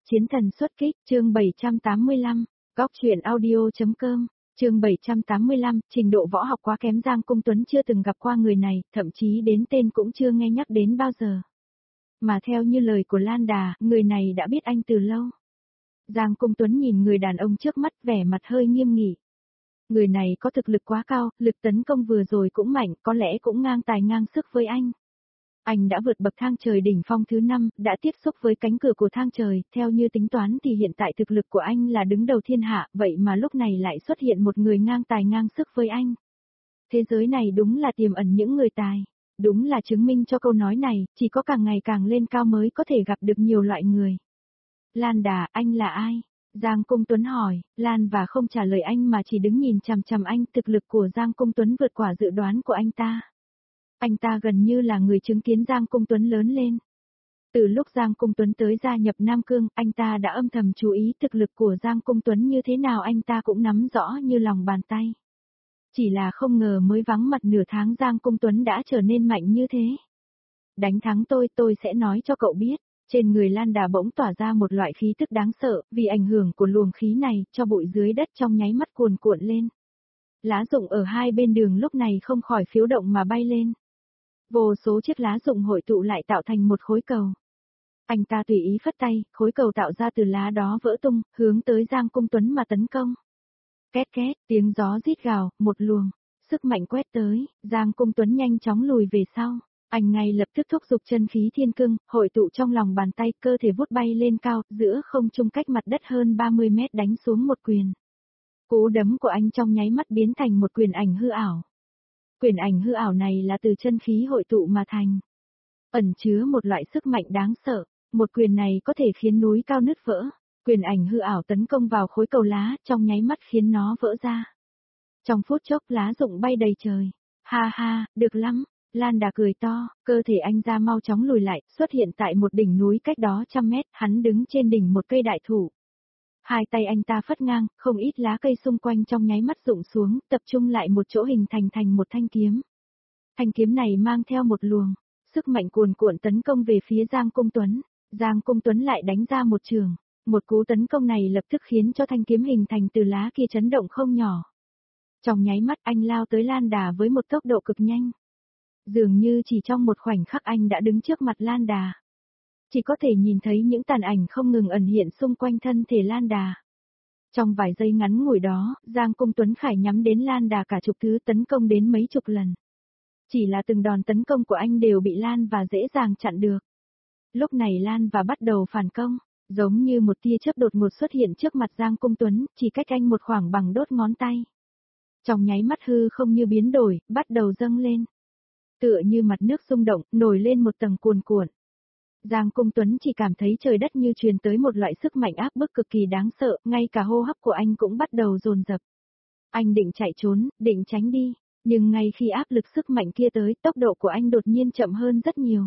Chiến thần xuất kích, chương 785, góc truyện audio.com, chương 785, trình độ võ học quá kém Giang Cung Tuấn chưa từng gặp qua người này, thậm chí đến tên cũng chưa nghe nhắc đến bao giờ. Mà theo như lời của Lan Đà, người này đã biết anh từ lâu. Giang Cung Tuấn nhìn người đàn ông trước mắt vẻ mặt hơi nghiêm nghị. Người này có thực lực quá cao, lực tấn công vừa rồi cũng mạnh, có lẽ cũng ngang tài ngang sức với anh. Anh đã vượt bậc thang trời đỉnh phong thứ 5, đã tiếp xúc với cánh cửa của thang trời, theo như tính toán thì hiện tại thực lực của anh là đứng đầu thiên hạ, vậy mà lúc này lại xuất hiện một người ngang tài ngang sức với anh. Thế giới này đúng là tiềm ẩn những người tài, đúng là chứng minh cho câu nói này, chỉ có càng ngày càng lên cao mới có thể gặp được nhiều loại người. Lan Đà, anh là ai? Giang Cung Tuấn hỏi, Lan và không trả lời anh mà chỉ đứng nhìn chằm chằm anh, thực lực của Giang Cung Tuấn vượt qua dự đoán của anh ta. Anh ta gần như là người chứng kiến Giang Cung Tuấn lớn lên. Từ lúc Giang Cung Tuấn tới gia nhập Nam Cương, anh ta đã âm thầm chú ý thực lực của Giang Cung Tuấn như thế nào anh ta cũng nắm rõ như lòng bàn tay. Chỉ là không ngờ mới vắng mặt nửa tháng Giang Cung Tuấn đã trở nên mạnh như thế. Đánh thắng tôi sẽ nói cho cậu biết. Trên người Lan Đà bỗng tỏa ra một loại khí tức đáng sợ, vì ảnh hưởng của luồng khí này, cho bụi dưới đất trong nháy mắt cuồn cuộn lên. Lá rụng ở hai bên đường lúc này không khỏi phiếu động mà bay lên. Vô số chiếc lá rụng hội tụ lại tạo thành một khối cầu. Anh ta tùy ý phất tay, khối cầu tạo ra từ lá đó vỡ tung, hướng tới Giang Cung Tuấn mà tấn công. Két két, tiếng gió rít gào, một luồng sức mạnh quét tới, Giang Cung Tuấn nhanh chóng lùi về sau. Anh ngay lập tức thúc giục chân khí thiên cương, hội tụ trong lòng bàn tay, cơ thể vút bay lên cao, giữa không trung cách mặt đất hơn 30 mét đánh xuống một quyền. Cú đấm của anh trong nháy mắt biến thành một quyền ảnh hư ảo. Quyền ảnh hư ảo này là từ chân khí hội tụ mà thành. Ẩn chứa một loại sức mạnh đáng sợ, một quyền này có thể khiến núi cao nứt vỡ. Quyền ảnh hư ảo tấn công vào khối cầu lá, trong nháy mắt khiến nó vỡ ra. Trong phút chốc lá rụng bay đầy trời. Ha ha, được lắm. Lan Đà cười to, cơ thể anh ra mau chóng lùi lại, xuất hiện tại một đỉnh núi cách đó 100 mét, hắn đứng trên đỉnh một cây đại thụ. Hai tay anh ta phất ngang, không ít lá cây xung quanh trong nháy mắt rụng xuống, tập trung lại một chỗ hình thành một thanh kiếm. Thanh kiếm này mang theo một luồng sức mạnh cuồn cuộn tấn công về phía Giang Cung Tuấn. Giang Cung Tuấn lại đánh ra một trường. Một cú tấn công này lập tức khiến cho thanh kiếm hình thành từ lá kia chấn động không nhỏ. Trong nháy mắt anh lao tới Lan Đà với một tốc độ cực nhanh. Dường như chỉ trong một khoảnh khắc anh đã đứng trước mặt Lan Đà. Chỉ có thể nhìn thấy những tàn ảnh không ngừng ẩn hiện xung quanh thân thể Lan Đà. Trong vài giây ngắn ngủi đó, Giang Cung Tuấn phải nhắm đến Lan Đà cả chục thứ tấn công đến mấy chục lần. Chỉ là từng đòn tấn công của anh đều bị Lan và dễ dàng chặn được. Lúc này Lan và bắt đầu phản công, giống như một tia chớp đột ngột xuất hiện trước mặt Giang Cung Tuấn, chỉ cách anh một khoảng bằng đốt ngón tay. Trong nháy mắt hư không như biến đổi, bắt đầu dâng lên. Tựa như mặt nước rung động, nổi lên một tầng cuồn cuộn. Giang Cung Tuấn chỉ cảm thấy trời đất như truyền tới một loại sức mạnh áp bức cực kỳ đáng sợ, ngay cả hô hấp của anh cũng bắt đầu dồn dập. Anh định chạy trốn, định tránh đi, nhưng ngay khi áp lực sức mạnh kia tới, tốc độ của anh đột nhiên chậm hơn rất nhiều.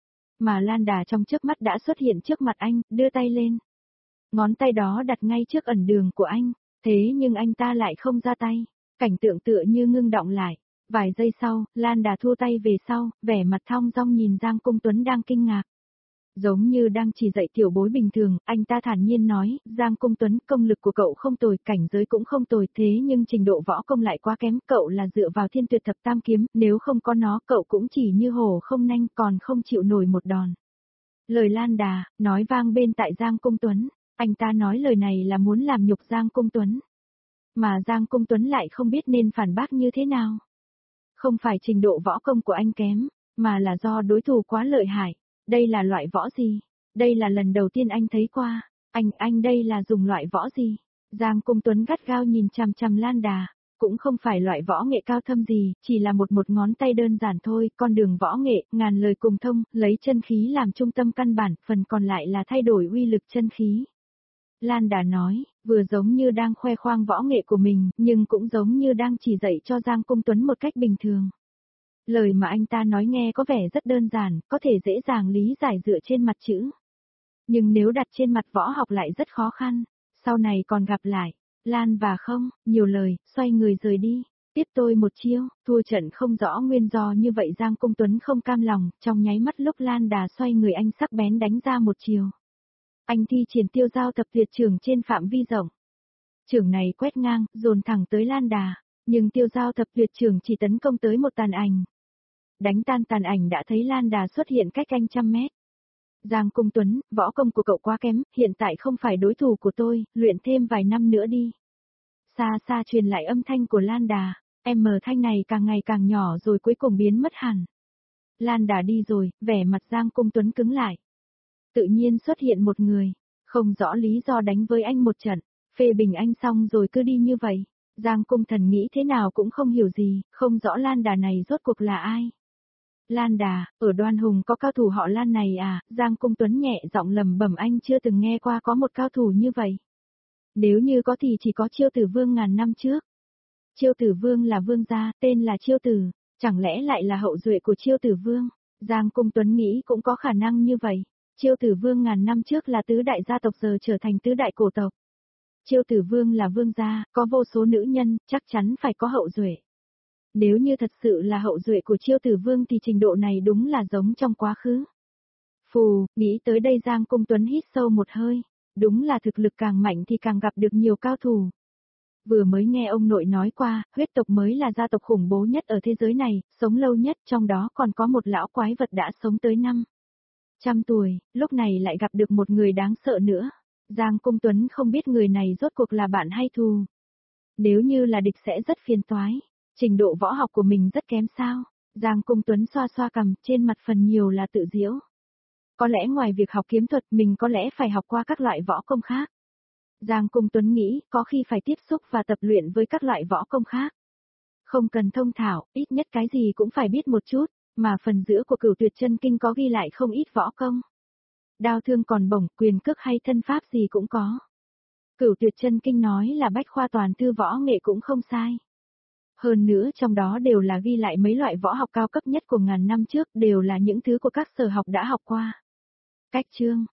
Mà Lan Đà trong trước mắt đã xuất hiện trước mặt anh, đưa tay lên. Ngón tay đó đặt ngay trước ẩn đường của anh, thế nhưng anh ta lại không ra tay, cảnh tượng tựa như ngưng động lại. Vài giây sau, Lan Đà thua tay về sau, vẻ mặt thong dong nhìn Giang Cung Tuấn đang kinh ngạc. Giống như đang chỉ dạy tiểu bối bình thường, anh ta thản nhiên nói, Giang Cung Tuấn, công lực của cậu không tồi, cảnh giới cũng không tồi, thế nhưng trình độ võ công lại quá kém, cậu là dựa vào Thiên Tuyệt Thập Tam Kiếm, nếu không có nó, cậu cũng chỉ như hổ không nanh, còn không chịu nổi một đòn. Lời Lan Đà, nói vang bên tại Giang Cung Tuấn, anh ta nói lời này là muốn làm nhục Giang Cung Tuấn. Mà Giang Cung Tuấn lại không biết nên phản bác như thế nào. Không phải trình độ võ công của anh kém, mà là do đối thủ quá lợi hại. Đây là loại võ gì? Đây là lần đầu tiên anh thấy qua. Anh đây là dùng loại võ gì? Giang Cung Tuấn gắt gao nhìn chằm chằm Lan Đà. Cũng không phải loại võ nghệ cao thâm gì, chỉ là một ngón tay đơn giản thôi. Con đường võ nghệ, ngàn lời cùng thông, lấy chân khí làm trung tâm căn bản, phần còn lại là thay đổi uy lực chân khí. Lan Đà nói, vừa giống như đang khoe khoang võ nghệ của mình, nhưng cũng giống như đang chỉ dạy cho Giang Cung Tuấn một cách bình thường. Lời mà anh ta nói nghe có vẻ rất đơn giản, có thể dễ dàng lý giải dựa trên mặt chữ. Nhưng nếu đặt trên mặt võ học lại rất khó khăn, sau này còn gặp lại. Lan và không, nhiều lời, xoay người rời đi. Tiếp tôi một chiêu, thua trận không rõ nguyên do như vậy Giang Cung Tuấn không cam lòng, trong nháy mắt lúc Lan Đà xoay người anh sắc bén đánh ra một chiều. Anh thi triển tiêu giao tập tuyệt trưởng trên phạm vi rộng. Trưởng này quét ngang, dồn thẳng tới Lan Đà, nhưng tiêu giao tập tuyệt trưởng chỉ tấn công tới một tàn ảnh. Đánh tan tàn ảnh đã thấy Lan Đà xuất hiện cách anh 100 mét. Giang Cung Tuấn, võ công của cậu quá kém, hiện tại không phải đối thủ của tôi, luyện thêm vài năm nữa đi. Xa xa truyền lại âm thanh của Lan Đà, thanh này càng ngày càng nhỏ rồi cuối cùng biến mất hẳn. Lan Đà đi rồi, vẻ mặt Giang Cung Tuấn cứng lại. Tự nhiên xuất hiện một người, không rõ lý do đánh với anh một trận, phê bình anh xong rồi cứ đi như vậy. Giang Cung Thần nghĩ thế nào cũng không hiểu gì, không rõ Lan Đà này rốt cuộc là ai. Lan Đà, ở Đoan Hùng có cao thủ họ Lan này à? Giang Cung Tuấn nhẹ giọng lẩm bẩm, anh chưa từng nghe qua có một cao thủ như vậy. Nếu như có thì chỉ có Chiêu Tử Vương ngàn năm trước. Chiêu Tử Vương là vương gia, tên là Chiêu Tử, chẳng lẽ lại là hậu duệ của Chiêu Tử Vương? Giang Cung Tuấn nghĩ cũng có khả năng như vậy. Chiêu Tử Vương ngàn năm trước là tứ đại gia tộc giờ trở thành tứ đại cổ tộc. Chiêu Tử Vương là vương gia, có vô số nữ nhân, chắc chắn phải có hậu duệ. Nếu như thật sự là hậu duệ của Chiêu Tử Vương thì trình độ này đúng là giống trong quá khứ. Phù, nghĩ tới đây Giang Cung Tuấn hít sâu một hơi. Đúng là thực lực càng mạnh thì càng gặp được nhiều cao thủ. Vừa mới nghe ông nội nói qua, huyết tộc mới là gia tộc khủng bố nhất ở thế giới này, sống lâu nhất, trong đó còn có một lão quái vật đã sống tới 500 tuổi, lúc này lại gặp được một người đáng sợ nữa. Giang Cung Tuấn không biết người này rốt cuộc là bạn hay thù. Nếu như là địch sẽ rất phiền toái. Trình độ võ học của mình rất kém sao? Giang Cung Tuấn xoa xoa cằm, trên mặt phần nhiều là tự giễu. Có lẽ ngoài việc học kiếm thuật mình có lẽ phải học qua các loại võ công khác. Giang Cung Tuấn nghĩ có khi phải tiếp xúc và tập luyện với các loại võ công khác. Không cần thông thạo, ít nhất cái gì cũng phải biết một chút, mà phần giữa của Cửu Tuyệt Chân Kinh có ghi lại không ít võ công. Đao thương còn bổng, quyền cước hay thân pháp gì cũng có. Cửu Tuyệt Chân Kinh nói là bách khoa toàn thư võ nghệ cũng không sai. Hơn nữa trong đó đều là ghi lại mấy loại võ học cao cấp nhất của ngàn năm trước, đều là những thứ của các sở học đã học qua. Cách chương